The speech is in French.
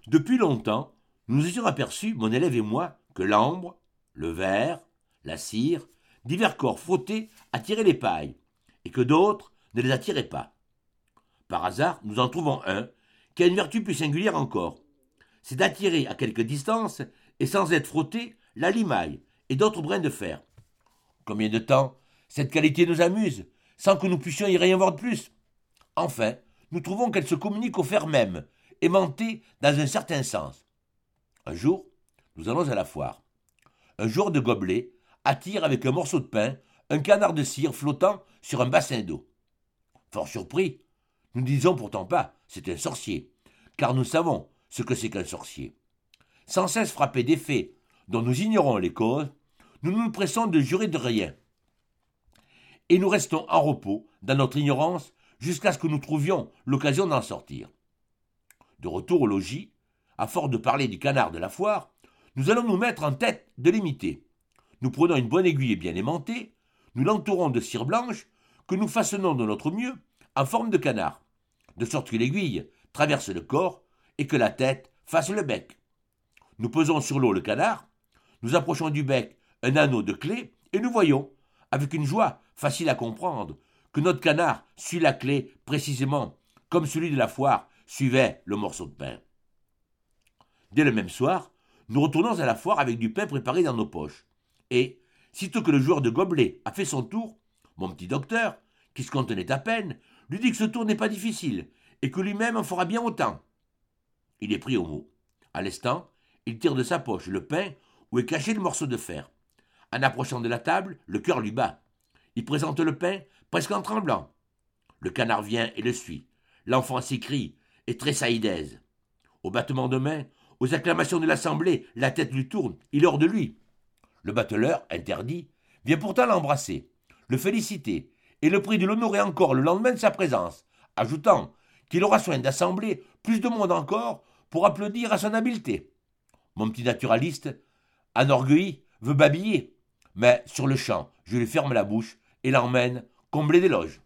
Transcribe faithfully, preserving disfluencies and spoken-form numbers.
Depuis longtemps, nous nous étions aperçus, mon élève et moi, que l'ambre, le verre, la cire, divers corps frottés attiraient les pailles, et que d'autres ne les attiraient pas. Par hasard, nous en trouvons un qui a une vertu plus singulière encore. C'est d'attirer à quelque distance, et sans être frotté, la limaille et d'autres brins de fer. Combien de temps cette qualité nous amuse, sans que nous puissions y rien voir de plus? Enfin, nous trouvons qu'elle se communique au fer même, aimantée dans un certain sens. Un jour, nous allons à la foire. Un joueur de gobelet attire avec un morceau de pain un canard de cire flottant sur un bassin d'eau. Fort surpris, nous ne disons pourtant pas c'est un sorcier, car nous savons ce que c'est qu'un sorcier. Sans cesse frappés d'effets dont nous ignorons les causes, nous nous pressons de jurer de rien. Et nous restons en repos dans notre ignorance jusqu'à ce que nous trouvions l'occasion d'en sortir. De retour au logis, à force de parler du canard de la foire, nous allons nous mettre en tête de l'imiter. Nous prenons une bonne aiguille bien aimantée, nous l'entourons de cire blanche que nous façonnons de notre mieux en forme de canard, de sorte que l'aiguille traverse le corps et que la tête fasse le bec. Nous posons sur l'eau le canard, nous approchons du bec un anneau de clé et nous voyons, avec une joie facile à comprendre, que notre canard suit la clé précisément comme celui de la foire suivait le morceau de pain. Dès le même soir, nous retournons à la foire avec du pain préparé dans nos poches. Et, sitôt que le joueur de gobelet a fait son tour, mon petit docteur, qui se contenait à peine, lui dit que ce tour n'est pas difficile et que lui-même en fera bien autant. Il est pris au mot. À l'instant, il tire de sa poche le pain où est caché le morceau de fer. En approchant de la table, le cœur lui bat. Il présente le pain presque en tremblant. Le canard vient et le suit. L'enfant s'écrie et tressaille d'aise. Au battement de main, aux acclamations de l'assemblée, la tête lui tourne, il est hors de lui. Le battleur, interdit, vient pourtant l'embrasser, le féliciter et le prie de l'honorer encore le lendemain de sa présence, ajoutant qu'il aura soin d'assembler plus de monde encore pour applaudir à son habileté. Mon petit naturaliste, enorgueilli, veut babiller, mais sur le champ, je lui ferme la bouche et l'emmène combler d'éloges.